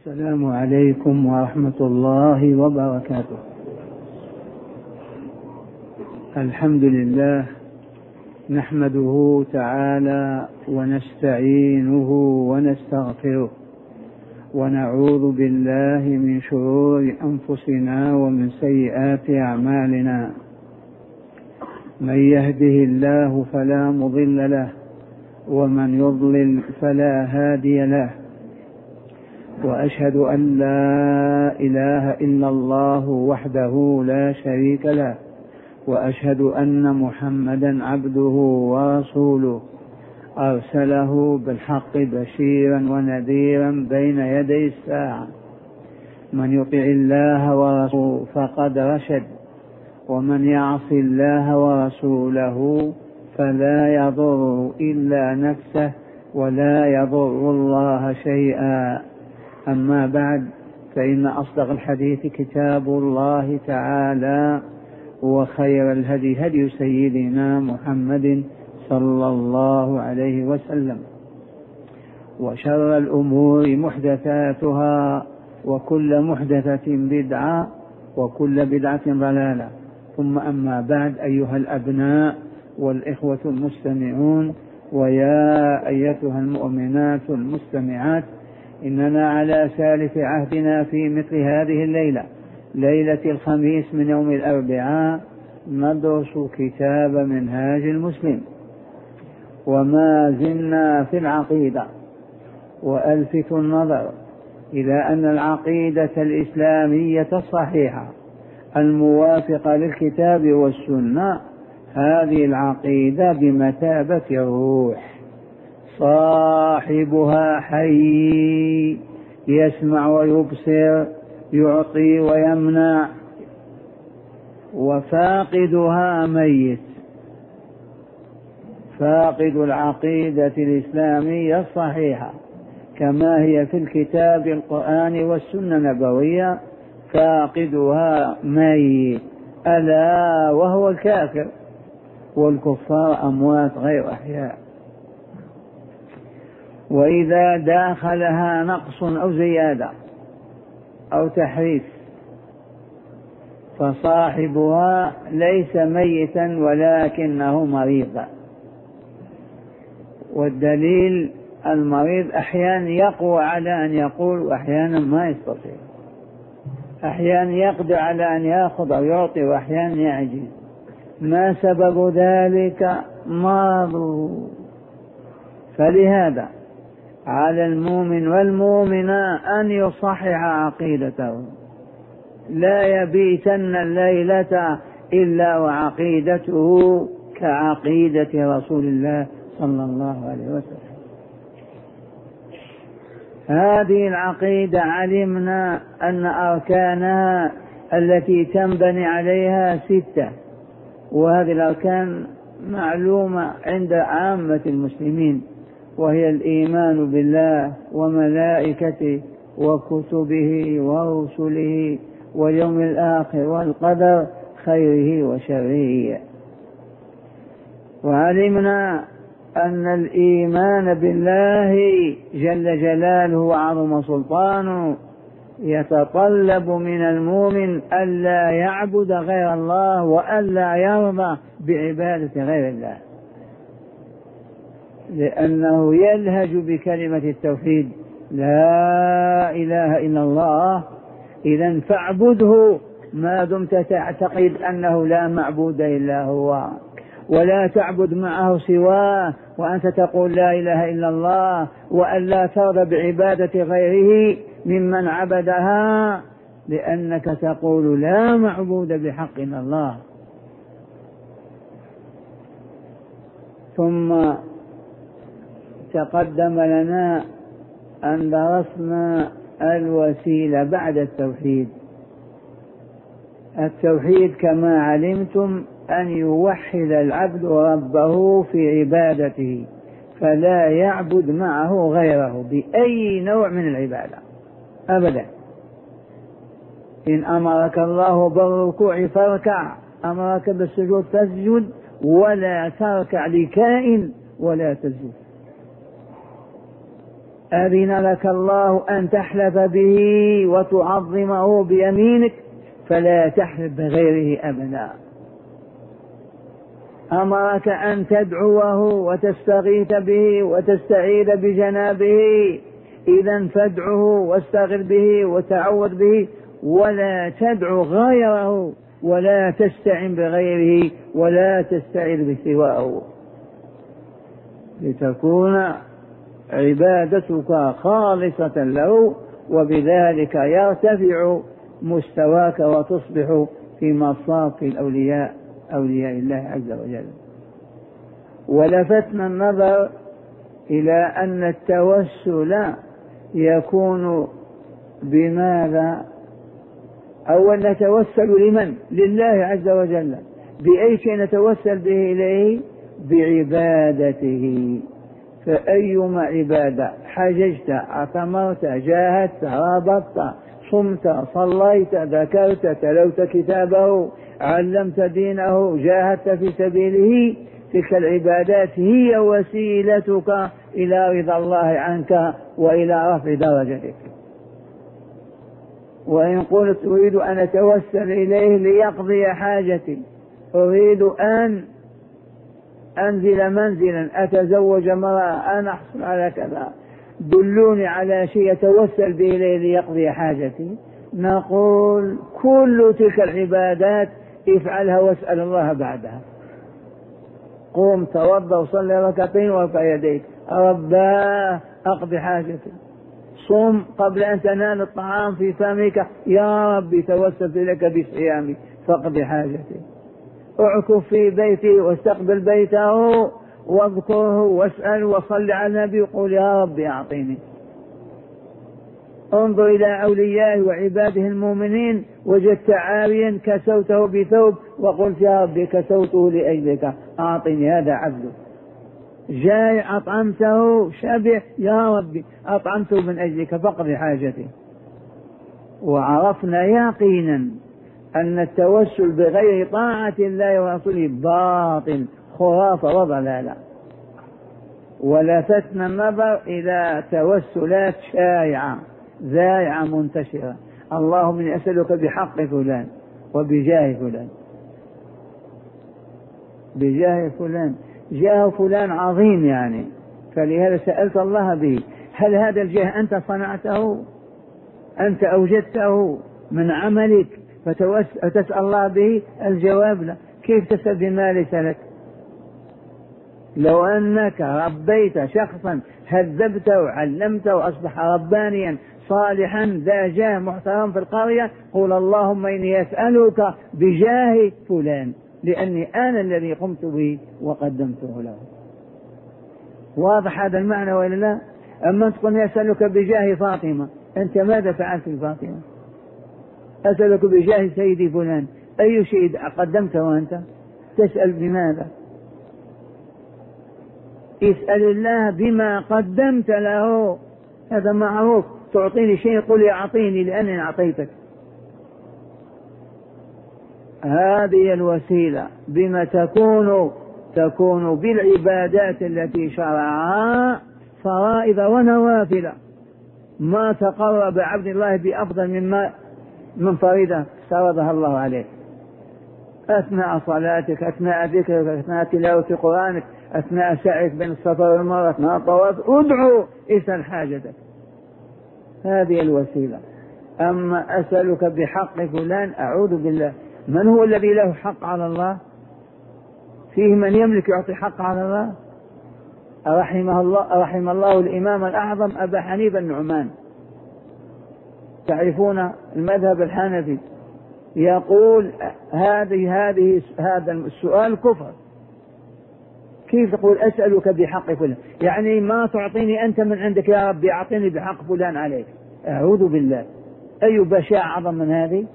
السلام عليكم ورحمة الله وبركاته. الحمد لله نحمده تعالى ونستعينه ونستغفره ونعوذ بالله من شرور أنفسنا ومن سيئات أعمالنا. من يهده الله فلا مضل له ومن يضلل فلا هادي له، وأشهد أن لا إله إلا الله وحده لا شريك له، وأشهد أن محمدا عبده ورسوله أرسله بالحق بشيرا ونذيرا بين يدي الساعة. من يطع الله ورسوله فقد رشد، ومن يعص الله ورسوله فلا يضر إلا نفسه ولا يضر الله شيئا. أما بعد، فإن أصدق الحديث كتاب الله تعالى، وخير الهدي هدي سيدنا محمد صلى الله عليه وسلم، وشر الأمور محدثاتها، وكل محدثة بدعة، وكل بدعة ضلالة. ثم أما بعد، أيها الأبناء والإخوة المستمعون، ويا أيتها المؤمنات المستمعات، إننا على سالف عهدنا في مثل هذه الليلة، ليلة الخميس من يوم الأربعاء، ندرس كتاب منهاج المسلم، وما زلنا في العقيدة. وألفت النظر إلى أن العقيدة الإسلامية الصحيحة الموافقة للكتاب والسنة، هذه العقيدة بمثابة الروح، صاحبها حي يسمع ويبصر، يعطي ويمنع، وفاقدها ميت. فاقد العقيدة الإسلامية الصحيحة كما هي في الكتاب القرآن والسنة النبوية، فاقدها ميت، ألا وهو الكافر، والكفار أموات غير أحياء. وإذا داخلها نقص أو زيادة أو تحريف فصاحبها ليس ميتا ولكنه مريض. والدليل المريض أحيانا يقوى على أن يقول، وأحيانا ما يستطيع، أحيانا يقدر على أن يأخذ أو يعطي، وأحيانا يعجز. ما سبب ذلك؟ مرض. فلهذا على المؤمن والمؤمنة أن يصحح عقيدته، لا يبيتن الليلة إلا وعقيدته كعقيدة رسول الله صلى الله عليه وسلم. هذه العقيدة علمنا أن أركانها التي تنبني عليها 6، وهذه الأركان معلومة عند عامة المسلمين، وهي الإيمان بالله وملائكته وكتبه ورسله واليوم الآخر والقدر خيره وشره. وعلمنا أن الإيمان بالله جل جلاله وعظم سلطانه يتطلب من المؤمن ألا يعبد غير الله، وألا يرضى بعبادة غير الله، لأنه يلهج بكلمة التوحيد لا إله إلا الله. إذن فاعبده ما دمت تعتقد أنه لا معبود إلا هو، ولا تعبد معه سواه وأنت تقول لا إله إلا الله، وألا ترضى بعبادة غيره ممن عبدها، لأنك تقول لا معبود بحق إلا الله. ثم تقدم لنا أن درسنا الوسيلة بعد التوحيد. التوحيد كما علمتم أن يوحد العبد ربه في عبادته، فلا يعبد معه غيره بأي نوع من العبادة أبدا. إن أمرك الله بالركوع فاركع، أمرك بالسجود فاسجد، ولا تركع لكائن ولا تسجد. أذن لك الله أن تحلف به وتعظمه بيمينك فلا تحلف بغيره أبدا. أمرك أن تدعوه وتستغيث به وتستعيذ بجنابه، إذا فادعه واستغث به وتعوذ به، ولا تدعو غيره ولا تستعن بغيره ولا تستعيذ بسواه، لتكون عبادتك خالصة له، وبذلك يرتفع مستواك وتصبح في مصاف الأولياء، أولياء الله عز وجل. ولفتنا النظر إلى أن التوسل يكون بماذا؟ أولا نتوسل لمن؟ لله عز وجل. بأي شيء نتوسل به إليه؟ بعبادته. فأيما عبادة حججت، اعتمرت، جاهدت، رابطت، صمت، صليت، ذكرت، تلوت كتابه، علمت دينه، جاهدت في سبيله، تلك العبادات هي وسيلتك إلى رضا الله عنك وإلى رفع درجتك. وإن قلت أريد أن أتوسل إليه ليقضي حاجتي، أريد أن أنزل منزلا، أتزوج امرأة، أن أحصل على كذا، دلوني على شيء يتوسل به إليه ليقضي حاجتي، نقول كل تلك العبادات افعلها واسأل الله بعدها. قوم توضأ وصلي ركعتين وارفع يديك، رباه أقضي حاجتي. صم قبل أن تنال الطعام في فمك، يا ربي توسلت لك بصيامي فاقضي حاجتي. اعكف في بيتي واستقبل بيته واذكره واسأل وصل على النبي وقول يا ربي أعطيني. انظر إلى أوليائه وعباده المؤمنين، وجدت عاريا كسوته بثوب وقلت يا ربي كسوته لأجلك أعطيني، هذا عبده. جائع أطعمته شبع، يا ربي أطعمته من أجلك فاقضي حاجتي. وعرفنا يقينا أن التوسل بغير طاعة الله ورسوله باطل، خرافة وضلالة. ولفتنا النظر إلى توسلات شائعة ذائعة منتشرة، اللهم إني أسألك بحق فلان وبجاه فلان، بجاه فلان، جاه فلان عظيم يعني، فلهذا سألت الله به. هل هذا الجاه أنت صنعته؟ أنت أوجدته من عملك فتسأل الله به؟ الجواب لا. كيف تسأل بما ليس لك؟ لو أنك ربيت شخصا هذبته وعلمته وأصبح ربانيا صالحا ذا جاه محترم في القرية، قول اللهم إني أسألك بجاه فلان لأني أنا الذي قمت به وقدمته له. واضح هذا المعنى ولا لا؟ أما تقول أسألك بجاه فاطمة، أنت ماذا فعلت بفاطمة؟ أسألك بجاه سيدي فلان، أي شيء قدمته وأنت تسأل بماذا؟ اسأل الله بما قدمت له، هذا معروف. تعطيني شيء قل أعطيني لأنني أعطيتك. هذه الوسيلة بما تكون بالعبادات التي شرعها فرائض ونوافل، ما تقرب عبد الله بأفضل من فريضة فرضها الله عليه، أثناء صلاتك، أثناء ذكرك، أثناء تلاوة قرآنك، أثناء سعيك بين الصفا والمروة، أثناء الطواف، ادعو اسأل حاجتك. هذه الوسيلة. أما أسألك بحق فلان، أعوذ بالله، من هو الذي له حق على الله؟ فيه من يملك يعطي حق على الله؟ رحم الله الإمام الأعظم أبا حنيفة النعمان، تعرفون المذهب الحنفي، يقول هذا السؤال كفر. كيف تقول أسألك بحق فلان؟ يعني ما تعطيني أنت من عندك يا ربي، أعطيني بحق فلان عليك. أعوذ بالله، أي بشاعة أعظم من هذه؟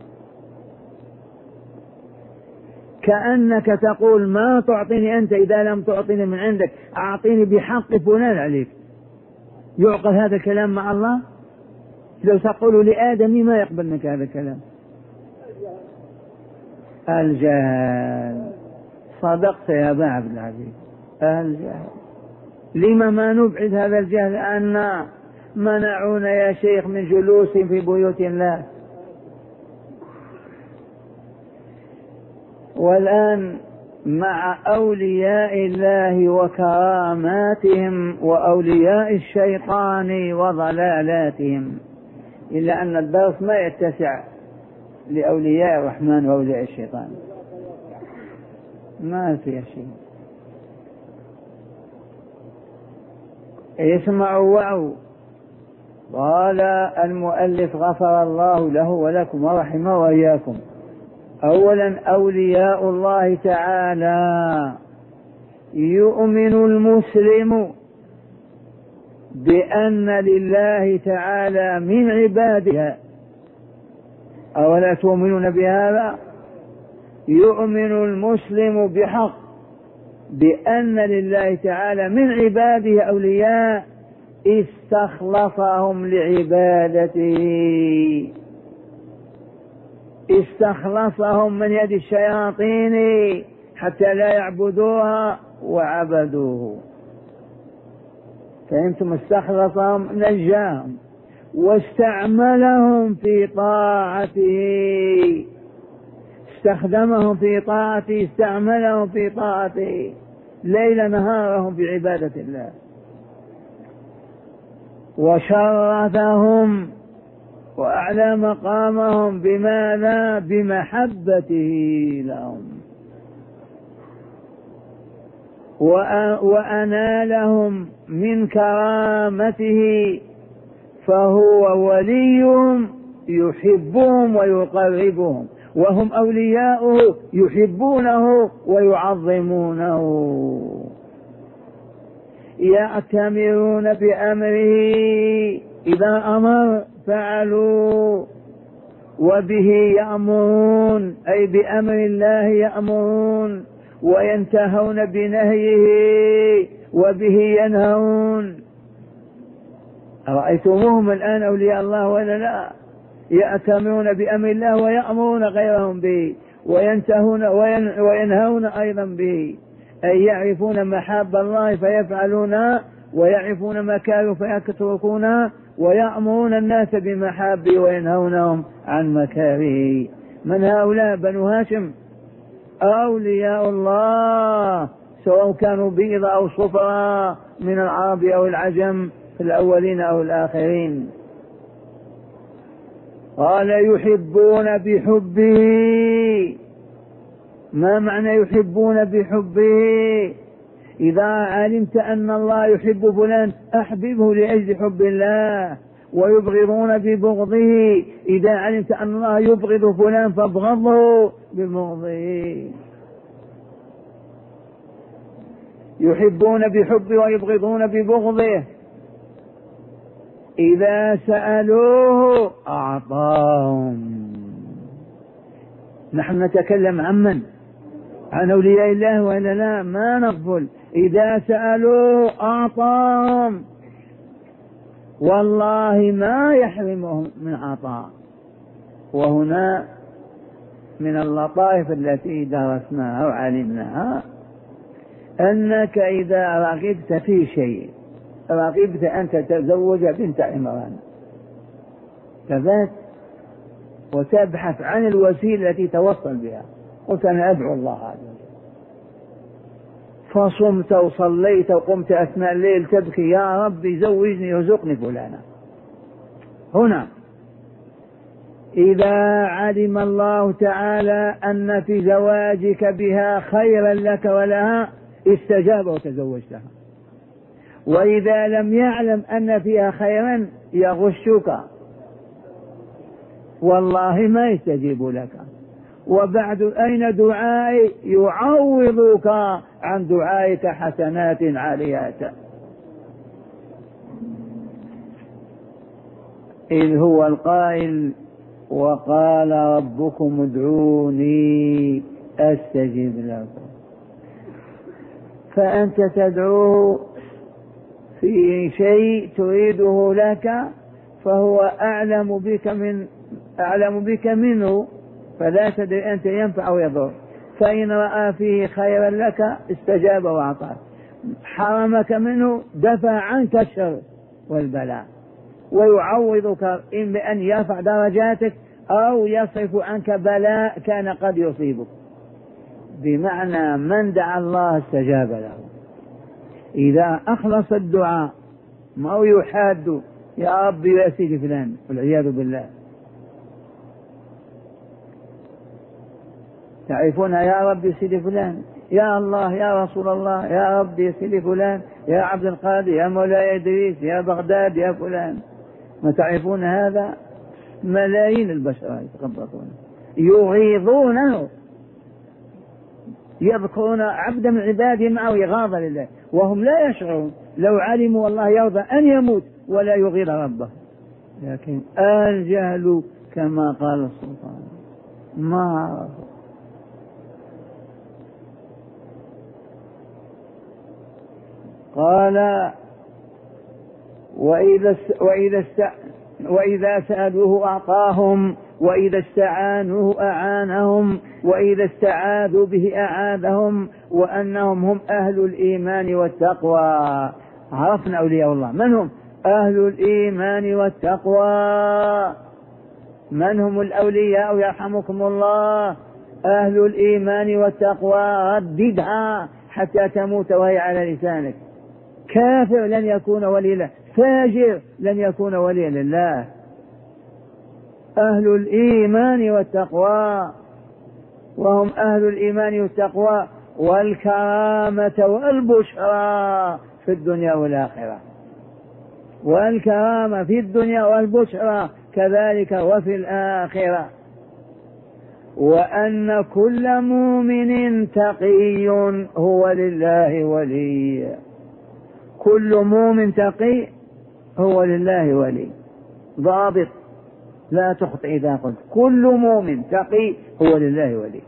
كأنك تقول ما تعطيني أنت إذا لم تعطيني من عندك، أعطيني بحق فلان عليك. يعقل هذا الكلام مع الله؟ لو تقول لآدم ما يقبل منك هذا الكلام. الجهل. صدقت يا أبا عبد العزيز، الجهل. لما ما نبعد هذا الجهل؟ أن منعونا يا شيخ من جلوس في بيوت الله. والآن مع أولياء الله وكراماتهم وأولياء الشيطان وضلالاتهم، إلا أن الدرس ما يتسع لأولياء الرحمن وأولياء الشيطان، ما في شيء. اسمعوا وعوا. قال المؤلف غفر الله له ولكم ورحمه وإياكم: أولا أولياء الله تعالى يؤمن المسلم بأن لله تعالى من عباده، أولا تؤمنون بهذا؟ يؤمن المسلم بحق بأن لله تعالى من عباده أولياء استخلصهم لعبادته، استخلصهم من يد الشياطين حتى لا يعبدوها وعبدوه. فهمتم؟ استخلصهم، نجاهم واستعملهم في طاعته، استخدمهم في طاعته، استعملهم في طاعته ليل نهارهم بعبادة الله، وشرفهم وأعلى مقامهم بماذا؟ بمحبته لهم، وأنالهم من كرامته، فهو وليهم يحبهم ويقربهم، وهم أولياؤه يحبونه ويعظمونه، يأتمرون بأمره، إذا أمر فعلوا، وبه يأمرون أي بأمر الله يأمرون، وينتهون بنهيه وبه ينهون. أرأيتموهم الآن أولياء الله ولا لا؟ يأتمرون بأمر الله ويأمرون غيرهم به، وينتهون وينهون أيضا به، أي يعرفون محاب الله فيفعلون، ويعرفون مكاره فيتركون، ويأمرون الناس بمحابه وينهونهم عن مكاره. من هؤلاء؟ بنو هاشم أولياء الله، سواء كانوا بيض أو صفراء من العرب أو العجم، في الأولين أو الآخرين. قال يحبون بحبه. ما معنى يحبون بحبه؟ إذا علمت أن الله يحب فلان أحببه لأجل حب الله، ويبغضون ببغضه. إذا علمت أن الله يبغض فلان فابغضه ببغضه. يحبون بحبه ويبغضون ببغضه. إذا سألوه أعطاهم. نحن نتكلم عن من؟ عن أولياء الله وإلا لا؟ ما نغفل. إذا سألوه أعطاهم، والله ما يحرمهم من عطاء. وهنا من اللطائف التي درسناها وعلمناها أنك إذا رغبت في شيء، رغبت أن تتزوج بنت عمران، فذات وتبحث عن الوسيلة التي توصل بها، قلت أنا أدعو الله عز وجل، فصمت وصليت وقمت أثناء الليل تبكي يا رب زوجني وارزقني فلانا. هنا إذا علم الله تعالى أن في زواجك بها خيرا لك ولها استجاب وتزوجتها، وإذا لم يعلم أن فيها خيرا يغشك، والله ما يستجيب لك. وبعد أين دعائي؟ يعوضك عن دعائك حسنات عاليات. إذ هو القائل وقال ربكم ادعوني أستجب لكم. فأنت تدعوه في شيء تريده لك، فهو أعلم بك منه، فلا تدري أنت ينفع أو يضر. فإن رأى فيه خيرا لك استجاب وأعطاك، حرمك منه دفع عنك الشر والبلاء. ويعوضك إن بأن يرفع درجاتك أو يصرف عنك بلاء كان قد يصيبك. بمعنى من دعا الله استجاب له. إذا أخلص الدعاء ما هو يحاد يا ربي يا سيدي فلان والعياذ بالله. تعرفون يا ربي سيدي فلان، يا الله يا رسول الله، يا ربي سيدي فلان، يا عبد القادر، يا مولاي إدريس، يا بغداد، يا فلان. ما تعرفون هذا؟ ملايين البشر يتخبطون يغيظونه، يذكرون عبدا من عباده معه إغاظة لله وهم لا يشعرون. لو علموا والله يرضى أن يموت ولا يغيظ ربه، لكن الجهل كما قال السلطان ما عرفوا. قال وإذا سألوه أعطاهم، وإذا استعانوه أعانهم، وإذا استعاذوا به أعاذهم، وأنهم هم أهل الإيمان والتقوى. عرفنا أولياء الله من هم؟ أهل الإيمان والتقوى. من هم الأولياء يرحمكم الله؟ أهل الإيمان والتقوى. رددها حتى تموت وهي على لسانك. كافر لن يكون ولي له، فاجر لن يكون وليا لله. أهل الإيمان والتقوى، وهم أهل الإيمان والتقوى والكرامة والبشرى في الدنيا والآخرة. والكرامة في الدنيا والبشرى كذلك وفي الآخرة. وأن كل مؤمن تقي هو لله ولي. كل مؤمن تقي هو لله ولي. ضابط لا تخطئ إذا قلت كل مؤمن تقي هو لله ولي.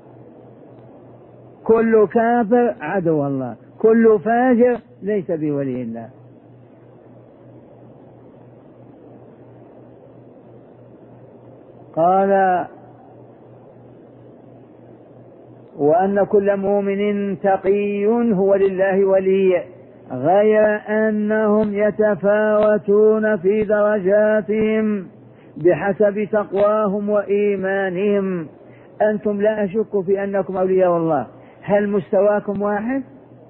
كل كافر عدو الله، كل فاجر ليس بولي الله. قال وأن كل مؤمن تقي هو لله ولي، غير أنهم يتفاوتون في درجاتهم بحسب تقواهم وإيمانهم. أنتم لا أشك في أنكم أولياء الله، هل مستواكم واحد؟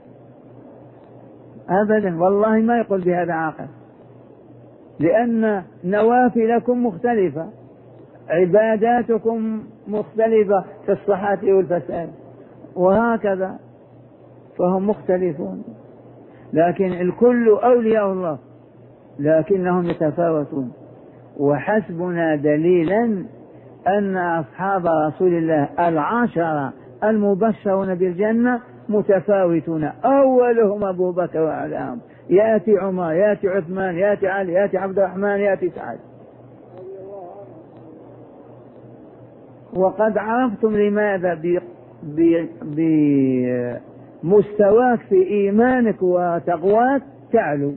أبدا، والله ما يقول بهذا عاقل، لأن نوافلكم مختلفة، عباداتكم مختلفة في الصحة والفساد وهكذا، فهم مختلفون. لكن الكل أولياء الله لكنهم يتفاوتون. وحسبنا دليلا أن أصحاب رسول الله 10 المبشرون بالجنة متفاوتون، أولهم أبو بكر وأعلاهم، يأتي عمر، يأتي عثمان، يأتي علي، يأتي عبد الرحمن، يأتي سعد. وقد عرفتم لماذا بمستواك في إيمانك وتقواك تعلو.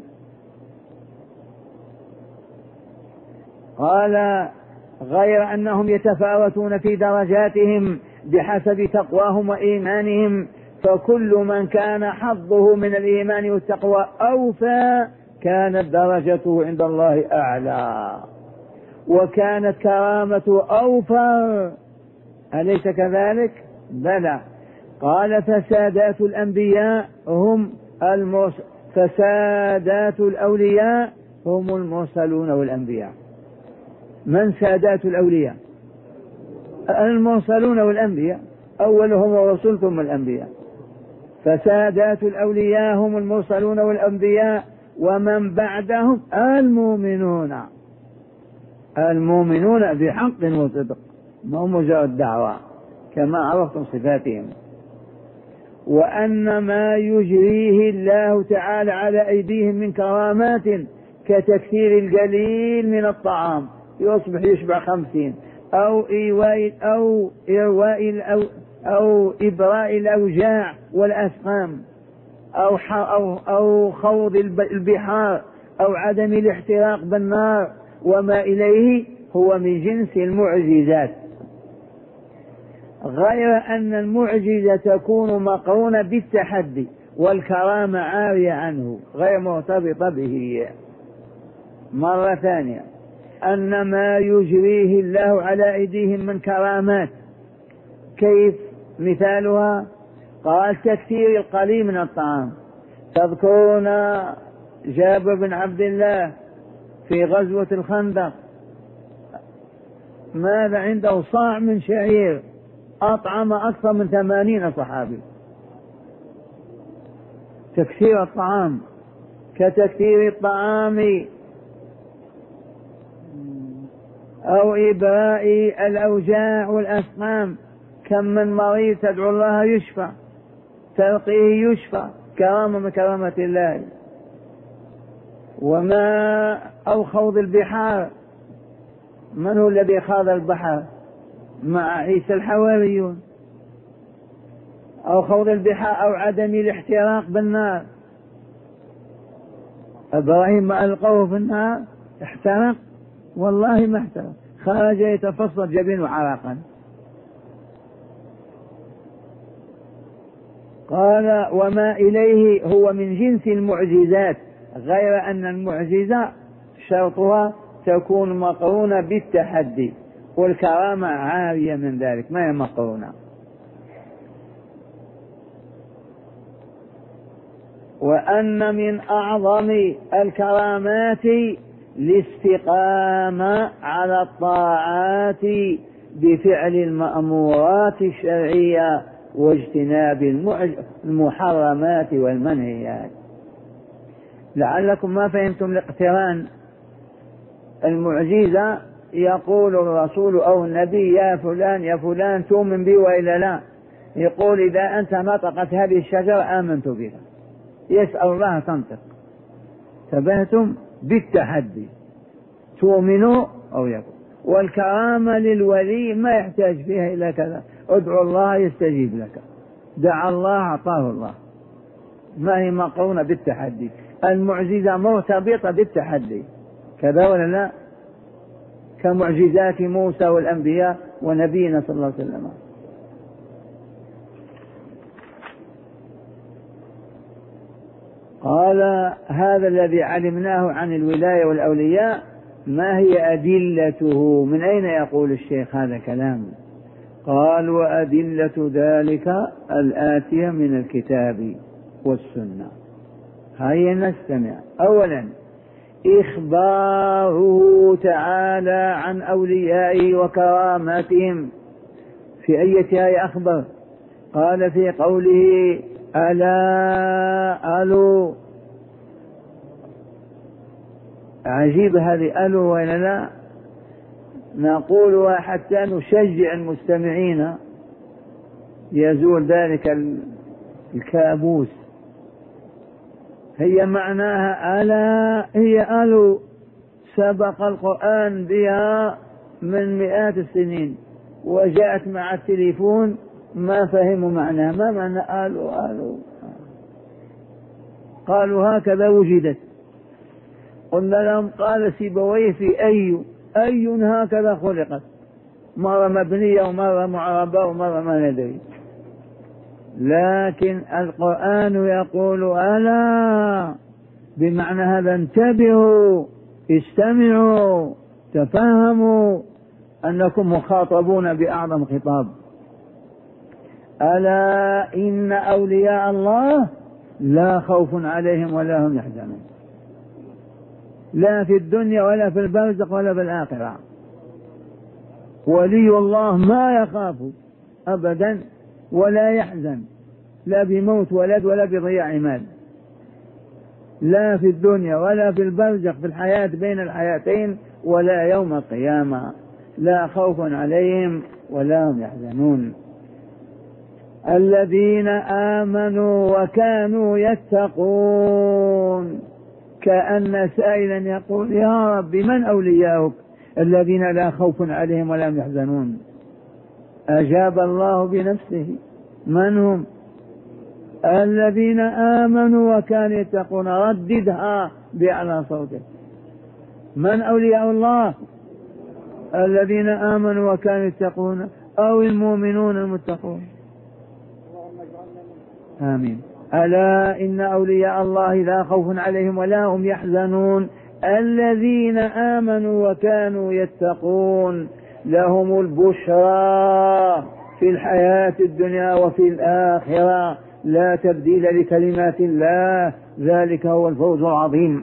قال غير أنهم يتفاوتون في درجاتهم بحسب تقواهم وإيمانهم، فكل من كان حظه من الإيمان والتقوى أوفى كانت درجته عند الله أعلى وكانت كرامته أوفر. أليس كذلك؟ بلى. قال فسادات الأنبياء هم فسادات الأولياء هم المرسلون والأنبياء. من سادات الأولياء؟ المرسلون والأنبياء، أولهم الرسل ثم الأنبياء. فسادات الأولياء هم المرسلون والأنبياء، ومن بعدهم المؤمنون بحق وصدق، ما هو مجرد دعوة كما عرفتم صفاتهم. وأن ما يجريه الله تعالى على أيديهم من كرامات كتكثير القليل من الطعام يصبح يشبع 50، أو إبراء الأوجاع والأسقام، أو خوض البحار، أو عدم الاحتراق بالنار وما إليه، هو من جنس المعجزات. غير أن المعجزة تكون مقرونة بالتحدي والكرامة عارية عنه غير مرتبطة به. مرة ثانية أن ما يجريه الله على أيديهم من كرامات، كيف؟ مثالها قال تكثير القليل من الطعام. تذكرون جابر بن عبد الله في غزوة الخندق ماذا عنده؟ صاع من شعير أطعم أكثر من 80 صحابي. تكثير الطعام كتكثير الطعام أو إبراء الأوجاع والأسقام. كم من مريض تدعو الله يشفى، تلقيه يشفى، كرامة من كرامة الله. وما أو خوض البحار، من هو الذي خاض البحر مع عيسى الحواريون؟ أو خوض البحار أو عدم الاحتراق بالنار. إبراهيم ما ألقوه في النار احترق؟ والله ما احترق، خرج يتفصل جبينه عرقا. قال وما إليه هو من جنس المعجزات، غير أن المعجزة شرطها تكون مقرونة بالتحدي، والكرامة عارية من ذلك، ما هي مقرونة. وأن من أعظم الكرامات الاستقامة على الطاعات بفعل المأمورات الشرعية واجتناب المحرمات والمنهيات. لعلكم ما فهمتم الاقتران. المعجزة يقول الرسول أو النبي يا فلان يا فلان تؤمن بي وإلا لا، يقول إذا أنت نطقت هذه الشجرة آمنت بها، يسأل الله تنطق. ثبتم بالتحدي، تؤمنوا أو يكون. والكرامة للولي ما يحتاج فيها إلى كذا، ادعو الله يستجيب لك، دعا الله أعطاه الله، ما هي مقرونة بالتحدي. المعجزة مرتبطة بالتحدي، كذا ولا لا؟ كمعجزات موسى والأنبياء ونبينا صلى الله عليه وسلم. قال هذا الذي علمناه عن الولاية والأولياء ما هي أدلته؟ من أين يقول الشيخ هذا كلام؟ قال وأدلة ذلك الآتية من الكتاب والسنة. هيا نستمع. أولا إخباره تعالى عن أوليائه وكراماتهم. في أي آية أخبر؟ قال في قوله ألا ألو. عجيب هذه ألو ولا لا؟ نقولها حتى نشجع المستمعين يزول ذلك الكابوس. هي معناها ألا، هي ألو، سبق القرآن بها من مئات السنين، وجاءت مع التليفون ما فهموا معناها. ما معنى ألو ألو؟ قالوا هكذا وجدت. قلنا لهم قال سيبويه في أي هكذا خلقت، مرة مبنية ومرة معربة ومرة ما ندري. لكن القرآن يقول ألا، بمعنى هذا انتبهوا، استمعوا، تفهموا أنكم مخاطبون بأعظم خطاب. ألا إن أولياء الله لا خوف عليهم ولا هم يحزنون، لا في الدنيا ولا في البرزخ ولا في الآخرة. ولي الله ما يخاف أبدا ولا يحزن، لا بموت ولد ولا بضياع مال، لا في الدنيا ولا في البرزخ في الحياة بين الحياتين ولا يوم القيامة، لا خوف عليهم ولا هم يحزنون. الذين آمنوا وكانوا يتقون. كأن سائلا يقول يا رب من أولياؤك الذين لا خوف عليهم ولا هم يحزنون؟ أجاب الله بنفسه. من هم؟ الذين آمنوا وكانوا يتقون. رددها بأعلى صوتك. من أولياء الله؟ الذين آمنوا وكانوا يتقون أو المؤمنون المتقون. آمين. ألا إن أولياء الله لا خوف عليهم ولا هم يحزنون الذين آمنوا وكانوا يتقون لهم البشرى في الحياة الدنيا وفي الآخرة، لا تبديل لكلمات الله، ذلك هو الفوز العظيم.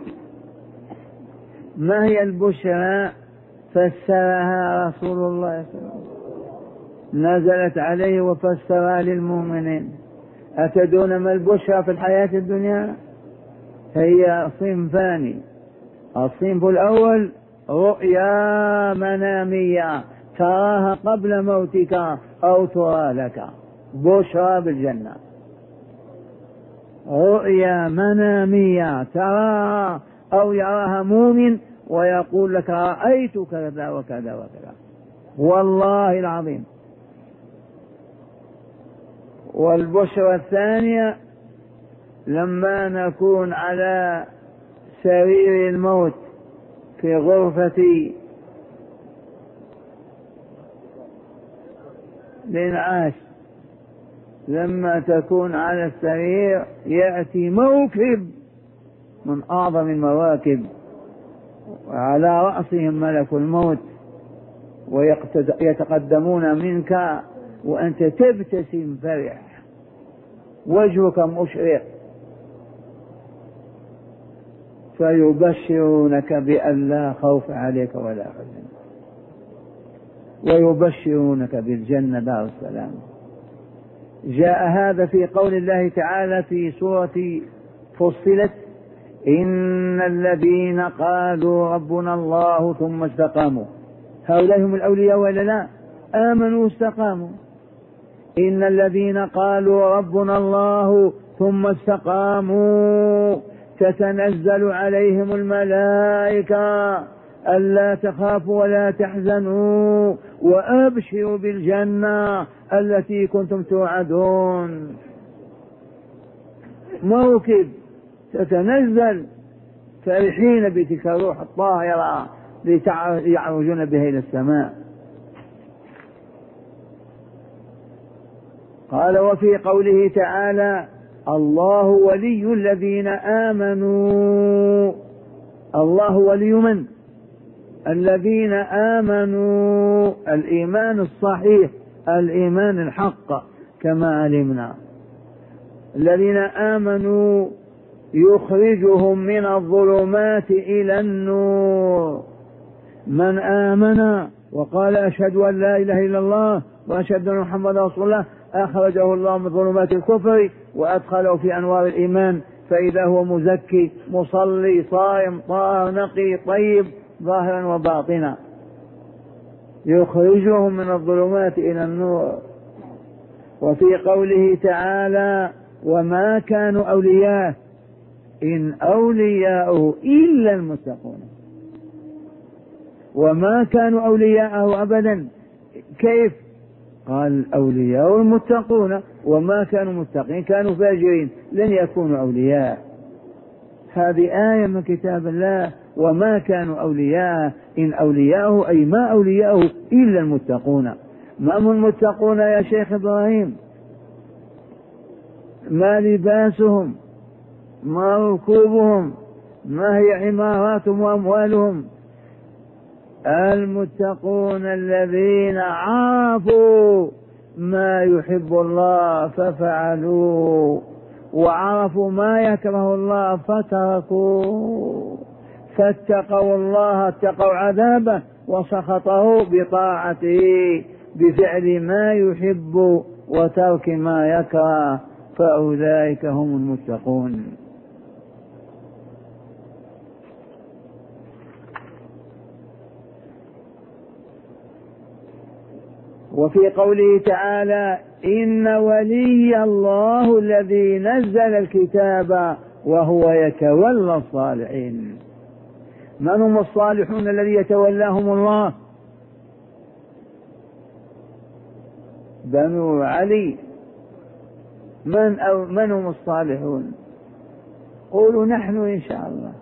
ما هي البشرى؟ فسرها رسول الله صلى الله عليه وسلم، نزلت عليه وفسرها للمؤمنين. أتدون ما البشرى في الحياة الدنيا؟ هي صنفان. الصنف الأول رؤيا منامية تراها قبل موتك أو ترى لك، بشرى بالجنة. رؤيا منامية تراها أو يراها مؤمن ويقول لك رأيت كذا وكذا وكذا، والله العظيم. والبشرى الثانية لما نكون على سرير الموت في غرفة الإنعاش، لما تكون على السرير يأتي موكب من أعظم المواكب وعلى رأسهم ملك الموت ويتقدمون منك وأنت تبتسم فرح، وجهك مشرق، فيبشرونك بأن لا خوف عليك ولا حزن، ويبشرونك بالجنة دار السلام. جاء هذا في قول الله تعالى في سورة فصلت: إن الذين قالوا ربنا الله ثم استقاموا، هؤلاء هم الأولياء ولا لا؟ آمنوا واستقاموا. إن الذين قالوا ربنا الله ثم استقاموا تتنزل عليهم الملائكة ألا تخافوا ولا تحزنوا وأبشروا بالجنة التي كنتم توعدون. موكب تتنزل فرحين بتلك الروح الطاهرة ليعرجون بها إلى السماء. قال وفي قوله تعالى: الله ولي الذين آمنوا. الله ولي من؟ الذين آمنوا، الإيمان الصحيح، الإيمان الحق كما علمنا. الذين آمنوا يخرجهم من الظلمات إلى النور. من آمن وقال أشهد أن لا إله إلا الله وأشهد أن محمدا رسول الله أخرجه الله من ظلمات الكفر وأدخله في أنوار الإيمان، فإذا هو مزكي مصلي صائم طاهر نقي طيب ظاهرا وباطنا، يخرجهم من الظلمات إلى النور. وفي قوله تعالى: وما كانوا أولياء إن أولياءه إلا المتقون. وما كانوا أولياءه أبدا. كيف؟ قال أولياء المتقون، وما كانوا متقين كانوا فاجرين لن يكونوا أولياء. هذه آية من كتاب الله: وما كانوا أولياء إن أولياءه أي ما أولياءه إلا المتقون. ما هم المتقون يا شيخ إبراهيم؟ ما لباسهم؟ ما ركوبهم؟ ما هي عماراتهم وأموالهم؟ المتقون الذين عرفوا ما يحب الله ففعلوا، وعرفوا ما يكره الله فتركوا، فاتقوا الله، اتقوا عذابه وسخطه بطاعته بفعل ما يحب وترك ما يكره، فأولئك هم المتقون. وفي قوله تعالى: إن ولي الله الذي نزل الكتاب وهو يتولى الصالحين. من هم الصالحون الذي يتولاهم الله؟ بنو علي. من هم الصالحون؟ قولوا نحن إن شاء الله.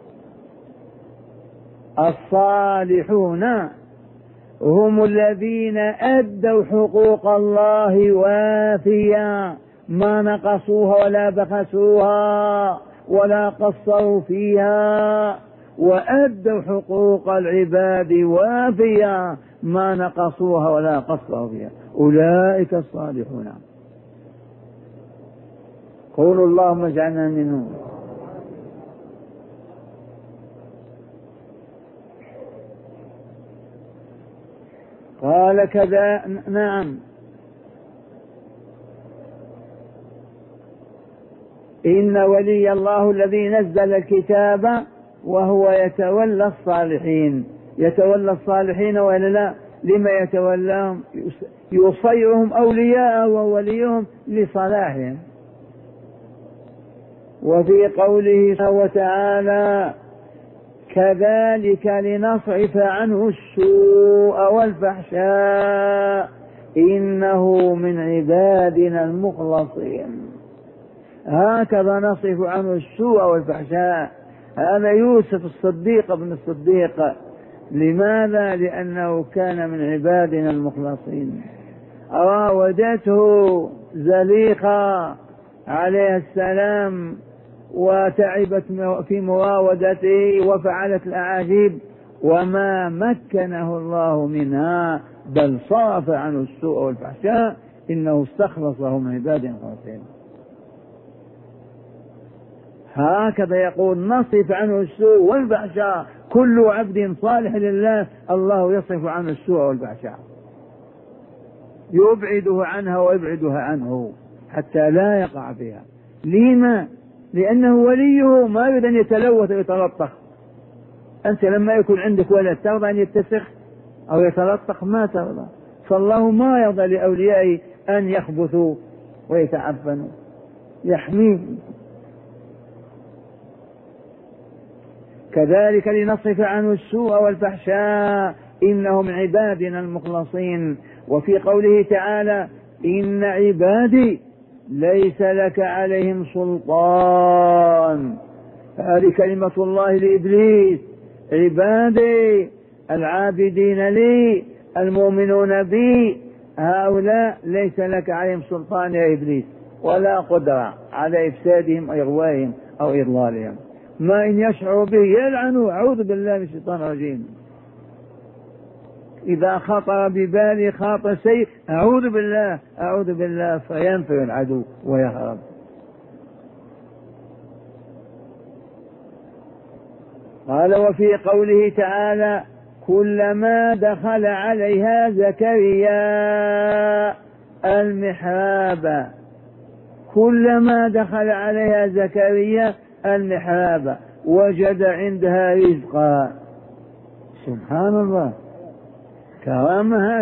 الصالحون هم الذين أدوا حقوق الله وافيا، ما نقصوها ولا بخسوها ولا قصروا فيها، وأدوا حقوق العباد وافيا ما نقصوها ولا قصروا فيها، أولئك الصالحون. قولوا اللهم اجعلنا منهم. قال كذا، نعم، إن ولي الله الذي نزل الكتاب وهو يتولى الصالحين. يتولى الصالحين ولا لا؟ لما يتولاهم؟ يصيرهم أولياء ووليهم لصلاحهم. وفي قوله وتعالى كذلك لنصرف عنه السوء والفحشاء إنه من عبادنا المخلصين. هكذا نصرف عنه السوء والفحشاء. هذا يوسف الصديق ابن الصديق. لماذا؟ لأنه كان من عبادنا المخلصين. راودته زليخة عليه السلام وتعبت في مراودته وفعلت الأعاجيب وما مكنه الله منها، بل صرف عنه السوء والفحشاء إنه استخلصه من عبادنا المخلصين. هكذا يقول نصرف عنه السوء والفحشاء. كل عبد صالح لله الله يصرف عنه السوء والفحشاء، يبعده عنها ويبعدها عنه حتى لا يقع فيها. لما؟ لأنه وليه ما يريد أن يتلوث ويتلطخ. أنت لما يكون عندك ولد ترضى أن يتسخ أو يتلطخ؟ ما ترضى. فالله ما يرضى لأوليائه أن يخبثوا ويتعفنوا، يحميهم. كذلك لنصرف عنه السوء والفحشاء إنه من عبادنا المخلصين. وفي قوله تعالى إن عبادي ليس لك عليهم سلطان. هذه كلمة الله لإبليس. عبادي العابدين لي المؤمنون بي هؤلاء ليس لك عليهم سلطان يا إبليس، ولا قدرة على إفسادهم أو إغوائهم أو إضلالهم. ما إن يشعر به يلعنه. أعوذ بالله من الشيطان الرجيم. إذا خطر ببالي خاطر شيء أعوذ بالله أعوذ بالله فينفر العدو ويهرب. قال وفي قوله تعالى كلما دخل عليها زكريا المحراب. كلما دخل عليها زكريا المحراب وجد عندها رزقا. سبحان الله، كرامة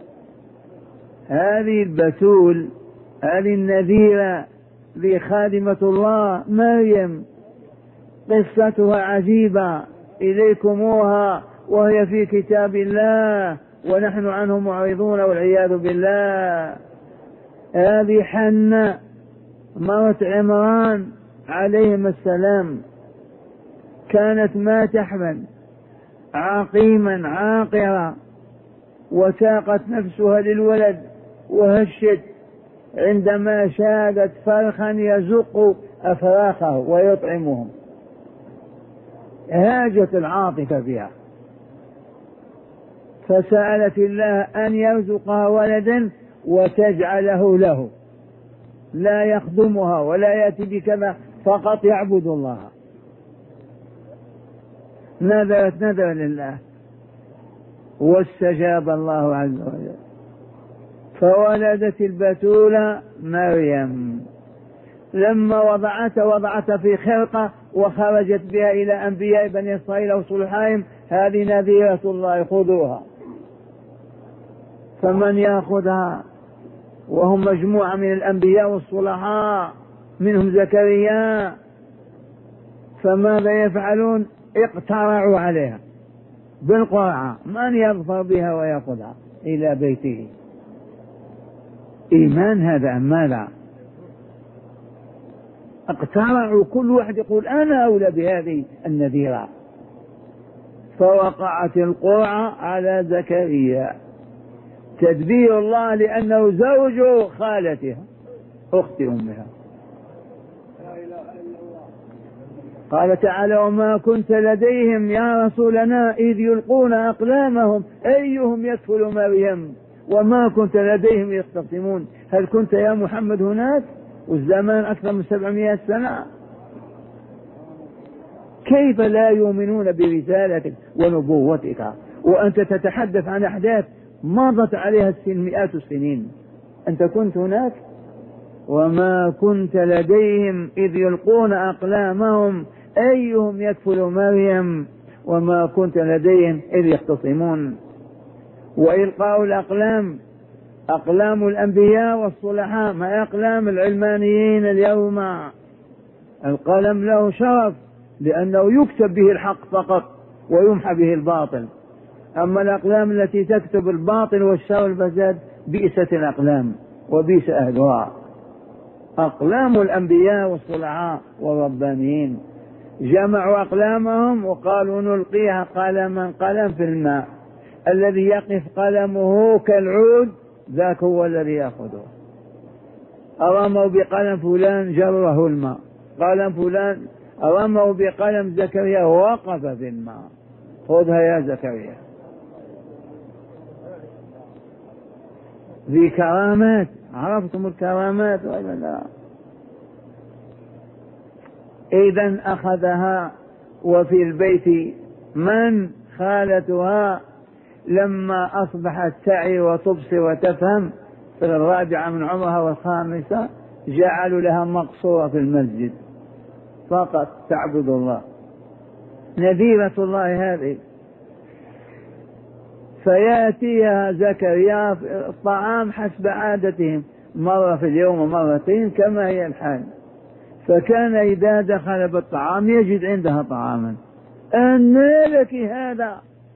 هذه البتول، هذه النذيرة لخادمة الله مريم، قصتها عجيبة إليكموها وهي في كتاب الله ونحن عنه معرضون والعياذ بالله. هذه حنة مرت عمران عليهم السلام، كانت ما تحمل عقيما عاقرة وساقت نفسها للولد وهشت عندما شاهدت فرخا يزق أفراخه ويطعمهم. هاجت العاطفة بها فسألت الله أن يرزقها ولدا وتجعله له، لا يخدمها ولا يأتي بكذا، فقط يعبد الله. نذرت نذر لله واستجاب الله عز وجل فولدت البتولة مريم. لما وضعتها في خرقة وخرجت بها إلى أنبياء بني إسرائيل وصلحائهم. هذه نذيرة الله خذوها. فمن يأخذها وهم مجموعة من الأنبياء والصلحاء منهم زكريا، فماذا يفعلون؟ اقترعوا عليها بالقرعة من يظفر بها ويأخذها إلى بيته. إيمان هذا أم ماذا؟ اقترعوا، كل واحد يقول أنا أولى بهذه النذيرة. فوقعت القرعة على زكريا. تدبير الله لأنه زوج خالتها أخت أمها. قال تعالى وما كنت لديهم يا رسولنا إذ يلقون أقلامهم أيهم يكفل مريم وما كنت لديهم يختصمون. هل كنت يا محمد هناك والزمان أكثر من 700 سنة؟ كيف لا يؤمنون برسالتك ونبوتك وأنت تتحدث عن أحداث مضت عليها مئات السنين؟ أنت كنت هناك؟ وما كنت لديهم إذ يلقون أقلامهم أيهم يكفل مريم وما كنت لديهم إذ يختصمون. وإلقاء الأقلام أقلام الأنبياء والصلحاء ما أقلام العلمانيين اليوم. القلم له شرف لأنه يكتب به الحق فقط ويمحى به الباطل، أما الأقلام التي تكتب الباطل والشر والفساد بئست الأقلام وبئس أهلها. أقلام الأنبياء والصلحاء والربانيين جمعوا أقلامهم وقالوا نلقيها قلما قلم في الماء، الذي يقف قلمه كالعود ذاك هو الذي يأخذه. أرموا بقلم فلان جره الماء، قلم فلان أرموا بقلم زكريا وقف في الماء، خذها يا زكريا. ذي كرامات، عرفتم الكرامات ولا لا؟ إذن أخذها. وفي البيت من خالتها لما أصبحت تعي وتبصر وتفهم في 4 من عمرها و5 جعلوا لها مقصورة في المسجد فقط تعبد الله، نذيرة الله هذه. فيأتيها زكريا الطعام حسب عادتهم مرة في اليوم ومرتين كما هي الحال، فكان إذا دخل بالطعام يجد عندها طعاما. أن لك هذا؟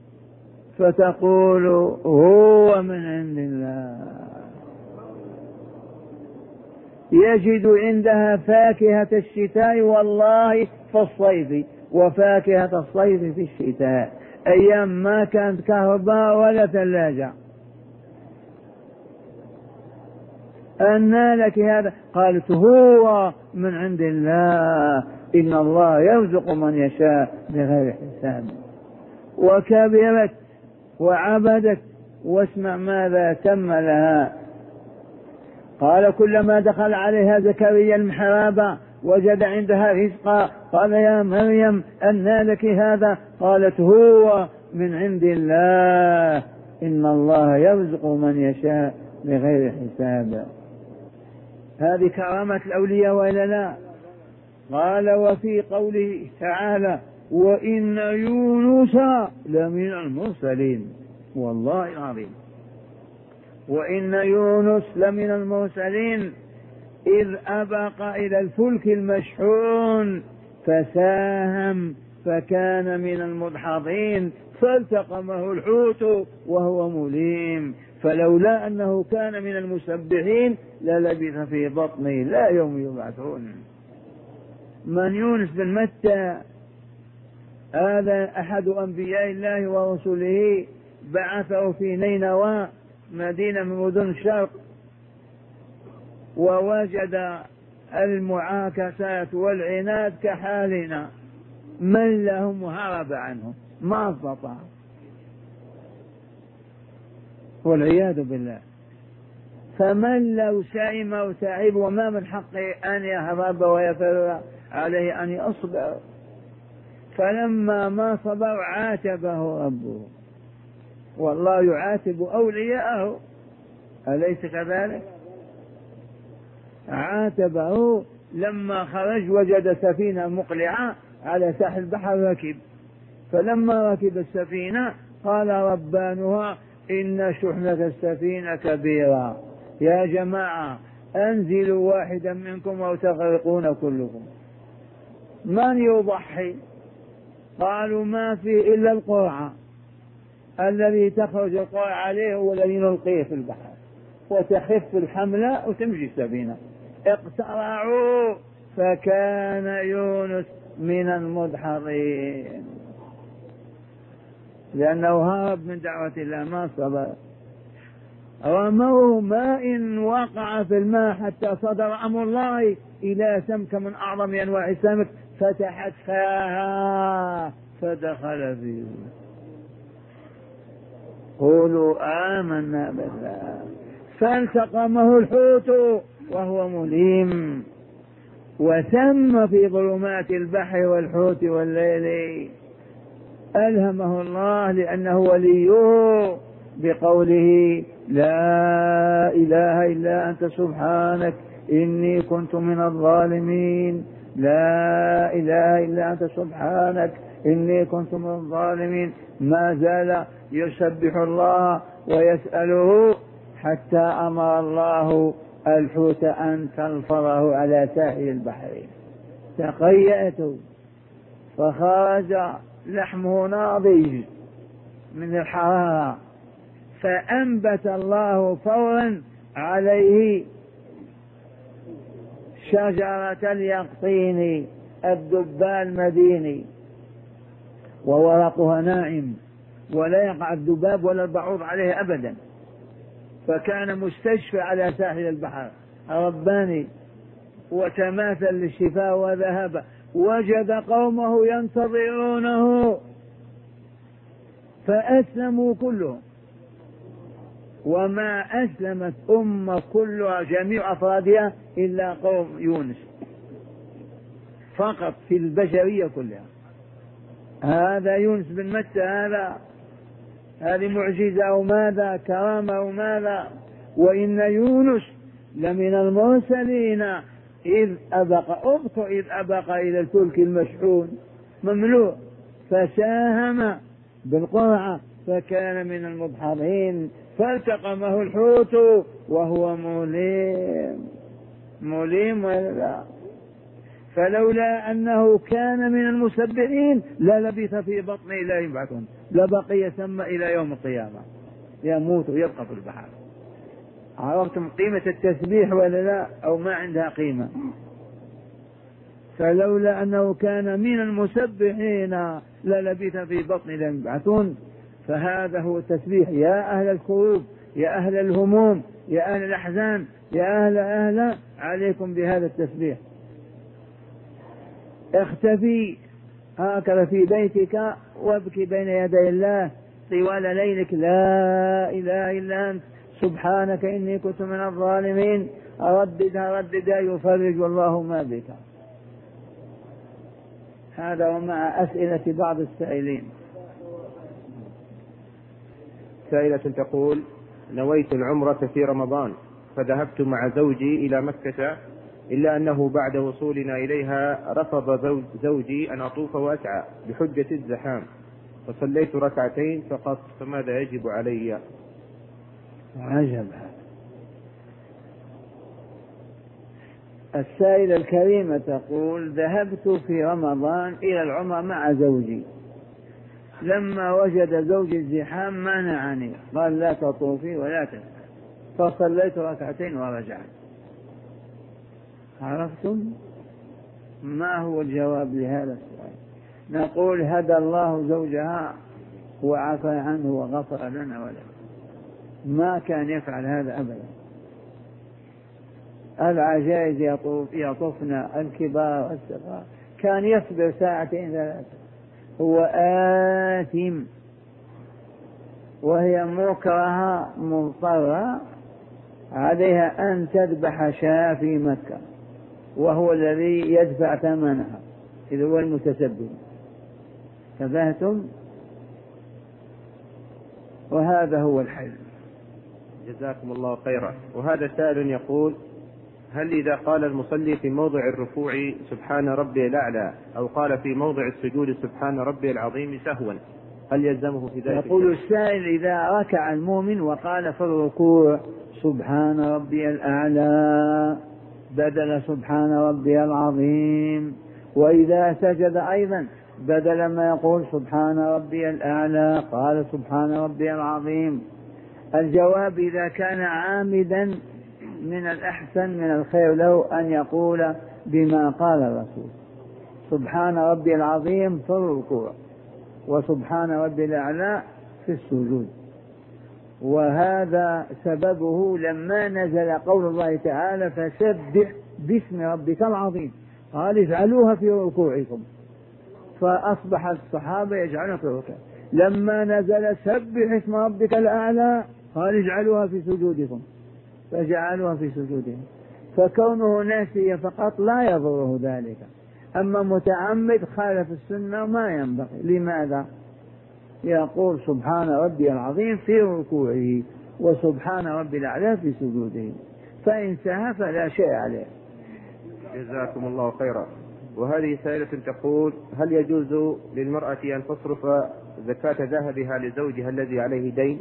فتقول هو من عند الله. يجد عندها فاكهة الشتاء والله في الصيف وفاكهة الصيف في الشتاء، أيام ما كانت كهرباء ولا ثلاجة. أنى لك هذا؟ قالت هو من عند الله إن الله يرزق من يشاء بغير حساب. وكبرت وعبدت، واسمع ماذا تم لها. قال كلما دخل عليها زكريا المحراب وجد عندها رزقا قال يا مريم أنى لك هذا؟ قالت هو من عند الله إن الله يرزق من يشاء بغير حساب. هذه كرامة الأولياء وإلا لا؟ قال وفي قوله تعالى وإن يونس لمن المرسلين، والله العظيم وإن يونس لمن المرسلين إذ أبق إلى الفلك المشحون فساهم فكان من المدحضين فالتقمه الحوت وهو مليم فلولا أنه كان من المسبحين للبث في بطنه لا يوم يبعثون. من يونس بن متى هذا أحد أنبياء الله ورسله، بعثه في نينوى مدينة من مدن الشرق، ووجد المعاكسات والعناد كحالنا، من لهم هرب عنهم ما استطاع والعياذ بالله. فمن لو سئم وتعب وما من حقه أن يهرب ويفر عليه أن يصبر، فلما ما صبر عاتبه ربه، والله يعاتب أولياءه أليس كذلك؟ عاتبه لما خرج وجد سفينة مقلعة على ساحل البحر ركب، فلما ركب السفينة قال ربانها إن شحنة السفينة كبيرة، يا جماعة أنزلوا واحدا منكم أو تغرقون كلكم. من يضحي؟ قالوا ما فيه إلا القرعة، الذي تخرج القرعة عليه هو الذي نلقيه في البحر وتخف الحملة وتمشي السفينة. اقترعوا فكان يونس من المدحضين، لأنه هرب من دعوة الله ما صبر. رموه ماء وقع في الماء حتى صدر أمر الله إلى سمك من أعظم أنواع السمك فتحت فاها فدخل فيه. قولوا آمنا بالله. فالتقمه الحوت وهو مليم، وثم في ظلمات البحر والحوت والليل. ألهمه الله لأنه وليه بقوله لا إله إلا أنت سبحانك إني كنت من الظالمين. لا إله إلا أنت سبحانك إني كنت من الظالمين. ما زال يسبح الله ويسأله حتى أمر الله الحوت أن تلفظه على ساحل البحر. تقيأت فخرج لحمه ناضج من الحرارة، فأنبت الله فورا عليه شجرة اليقطين الدباء مديني، وورقها ناعم ولا يقع الذباب ولا البعوض عليه أبدا، فكان مستشفى على ساحل البحر رباني وتماثل للشفاء وذهب. وجد قومه ينتظرونه فأسلموا كلهم، وما أسلمت أمة كلها جميع أفرادها إلا قوم يونس فقط في البشرية كلها. هذا يونس بن متى، هذه معجزة أو ماذا، كرامة أو ماذا. وإن يونس لمن المرسلين إذ أبق إلى الفلك المشحون مملوء فساهم بالقرعة فكان من المدحضين فالتقمه الحوت وهو مليم ولا. فلولا أنه كان من المسبحين للبث في بطنه إلى يبعثون، لبقي ثم إلى يوم القيامة يموت ويبقى في البحر. عرفتم قيمة التسبيح ولا لا؟ أو ما عندها قيمة؟ فلولا أنه كان من المسبحين للبث في بطن إلى يبعثون. فهذا هو التسبيح يا أهل الكروب، يا أهل الهموم، يا أهل الأحزان، يا أهل عليكم بهذا التسبيح. اختفي هكذا في بيتك وابكي بين يدي الله طوال ليلك لا إله إلا أنت سبحانك إني كنت من الظالمين. رددها يفرج الله ما بك. هذا ومع أسئلة بعض السائلين. سائلة تقول: نويت العمرة في رمضان فذهبت مع زوجي إلى مكة، إلا أنه بعد وصولنا إليها رفض زوجي أن أطوف وأسعى بحجة الزحام، فصليت ركعتين فقط، فماذا يجب علي؟ عجب. السائلة الكريمة تقول: ذهبت في رمضان إلى العمرة مع زوجي، لما وجد زوجي الزحام منعني، قال لا تطوفي ولا تسعي، فصليت ركعتين ورجعت. عرفتم ما هو الجواب لهذا السؤال؟ نقول: هدى الله زوجها وعفى عنه وغفر لنا ولنا. ما كان يفعل هذا أبدا. العجائز يطوفن الكبار والصغار، كان يصبر ساعتين ثلاثة. هو آثم وهي مكرهة مضطرة عليها أن تذبح شاة في مكة، وهو الذي يدفع ثمنها إذا هو المتسبب. تفهمتم؟ وهذا هو الحل. جزاكم الله خيرا. وهذا سائل يقول: هل إذا قال المصلي في موضع الركوع سبحان ربي الأعلى، أو قال في موضع السجود سبحان ربي العظيم سهوا، هل يلزمه في ذلك؟ يقول السائل: إذا ركع المؤمن وقال في الركوع سبحان ربي الأعلى بدل سبحان ربي العظيم، وإذا سجد أيضا بدل ما يقول سبحان ربي الأعلى قال سبحان ربي العظيم. الجواب: إذا كان عامدا من الأحسن من الخير له أن يقول بما قال الرسول: سبحان ربي العظيم في الركوع، وسبحان ربي الأعلى في السجود. وهذا سببه لما نزل قول الله تعالى: فسبح باسم ربك العظيم. قال اجعلوها في ركوعكم، فأصبح الصحابة يجعلونها في ركوعهم. لما نزل سبح اسم ربك الأعلى قال اجعلوها في سجودكم، فجعلوها في سجودهم. فكونه ناسي فقط لا يضره ذلك، أما متعمد خالف السنة ما ينبغي. لماذا؟ يقول سبحان ربي العظيم في ركوعه وسبحان ربي الأعلى في سجوده، فإن سهى فلا شيء عليه. جزاكم الله خيرا. وهذه سائلة تقول: هل يجوز للمرأة أن تصرف زكاة ذهبها لزوجها الذي عليه دين؟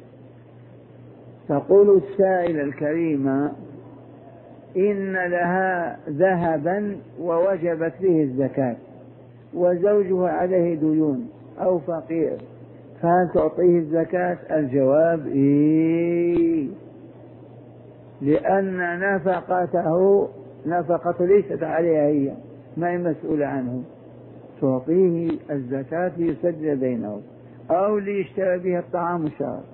تقول السائلة الكريمة: إن لها ذهبا ووجبت به الزكاة وزوجها عليه ديون أو فقير، فهل تعطيه الزكاة؟ الجواب إيه، لأن نفقة ليست عليها، هي ما هي مسؤولة عنه. تعطيه الزكاة ليسدد دينه أو ليشتري به الطعام والشراب.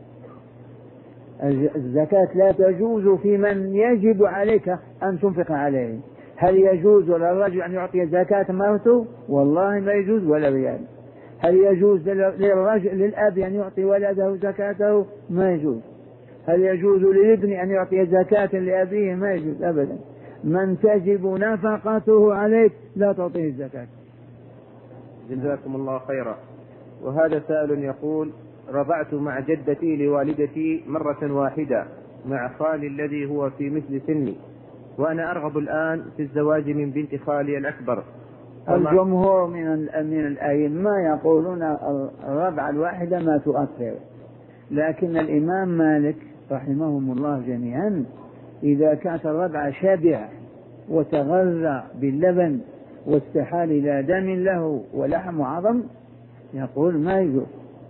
الزكاة لا تجوز في من يجب عليك أن تنفق عليه. هل يجوز للرجل أن يعطي زكاة مرته؟ والله ما يجوز ولا ريال. هل يجوز للأب أن يعطي ولده زكاته؟ ما يجوز. هل يجوز للابن أن يعطي زكاة لأبيه؟ ما يجوز أبدا. من تجب نفقته عليك لا تعطيه الزكاة. جزاكم الله خيرا. وهذا سائل يقول: رضعت مع جدتي لوالدتي مرة واحدة مع خالي الذي هو في مثل سني، وأنا أرغب الآن في الزواج من بنت خالي الأكبر. الجمهور من الأئمة يقولون الرضعة الواحدة ما تؤثر، لكن الإمام مالك رحمهم الله جميعا إذا كانت الرضعة شابعة وتغذى باللبن واستحال إلى دم له ولحم وعظم يقول ما يجوز.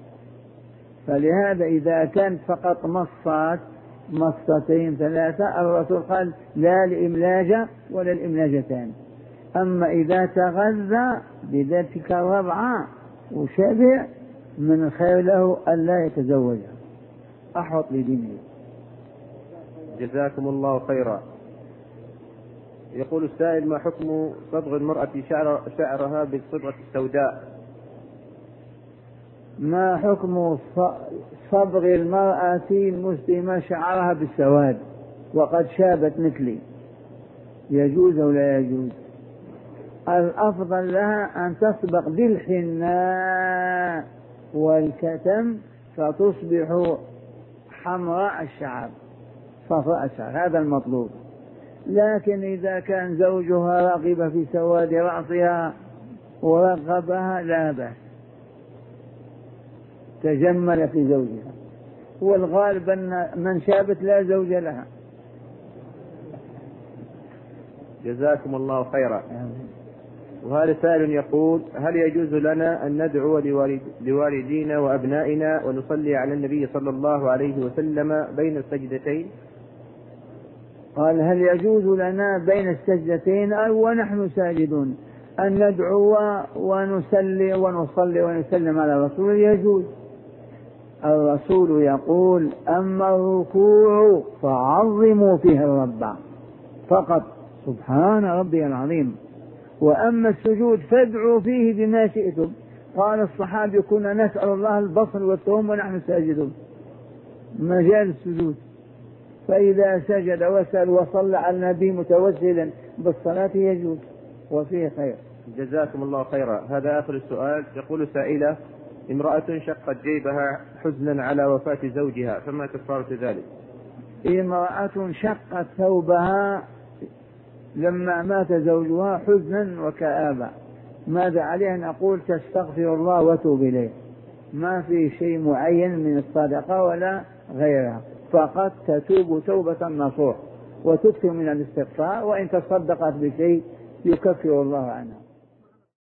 فلهذا إذا كانت فقط مصتين ثلاثة الرسول قال لا الإملاج ولا الإملاجتان. أما إذا تغذى بذلك الرضعة وشبع من الخير له ألا يتزوجها، أحوط لدينه. جزاكم الله خيرا. يقول السائل: ما حكم صبغ المرأة شعرها بالصبغة السوداء؟ ما حكم صبغ المرأة المسلمة شعرها بالسواد وقد شابت مثلي؟ يجوز أو لا يجوز؟ الأفضل لها أن تصبغ بالحناء والكتم فتصبح حمراء الشعر صفراء الشعر، هذا المطلوب. لكن إذا كان زوجها رغب في سواد رأسها ورغبها لا بأس، تجمل في زوجها، والغالب أن من شابت لا زوج لها. جزاكم الله خيرا. وهذا سائل يقول: هل يجوز لنا أن ندعو لوالدينا وأبنائنا ونصلي على النبي صلى الله عليه وسلم بين السجدتين؟ قال: هل يجوز لنا بين السجدتين أو ونحن ساجدون أن ندعو ونصلي ونسلم على الرسول؟ يجوز. الرسول يقول: أما الركوع فعظموا فيه الرب فقط سبحان ربي العظيم، وأما السجود فادعوا فيه بما شئتم. قال الصحابة: كنا نسأل الله البصر والثوم ونحن ساجدون، مجال السجود. فإذا سجد وسأل وصلى على النبي متوسلا بالصلاة يجوز وفيه خير. جزاكم الله خيرا. هذا آخر السؤال. يقول سائلة: امرأة شقت جيبها حزنا على وفاة زوجها، فما كفارة ذلك؟ امرأة شقت ثوبها لما مات زوجها حزنا وكآبة، ماذا عليها؟ نقول تستغفر الله وتوب إليه، ما في شيء معين من الصدقة ولا غيرها، فقط تتوب توبة نصوح وتكثر من الاستغفار، وإن تصدقت بشيء يكفر الله عنها.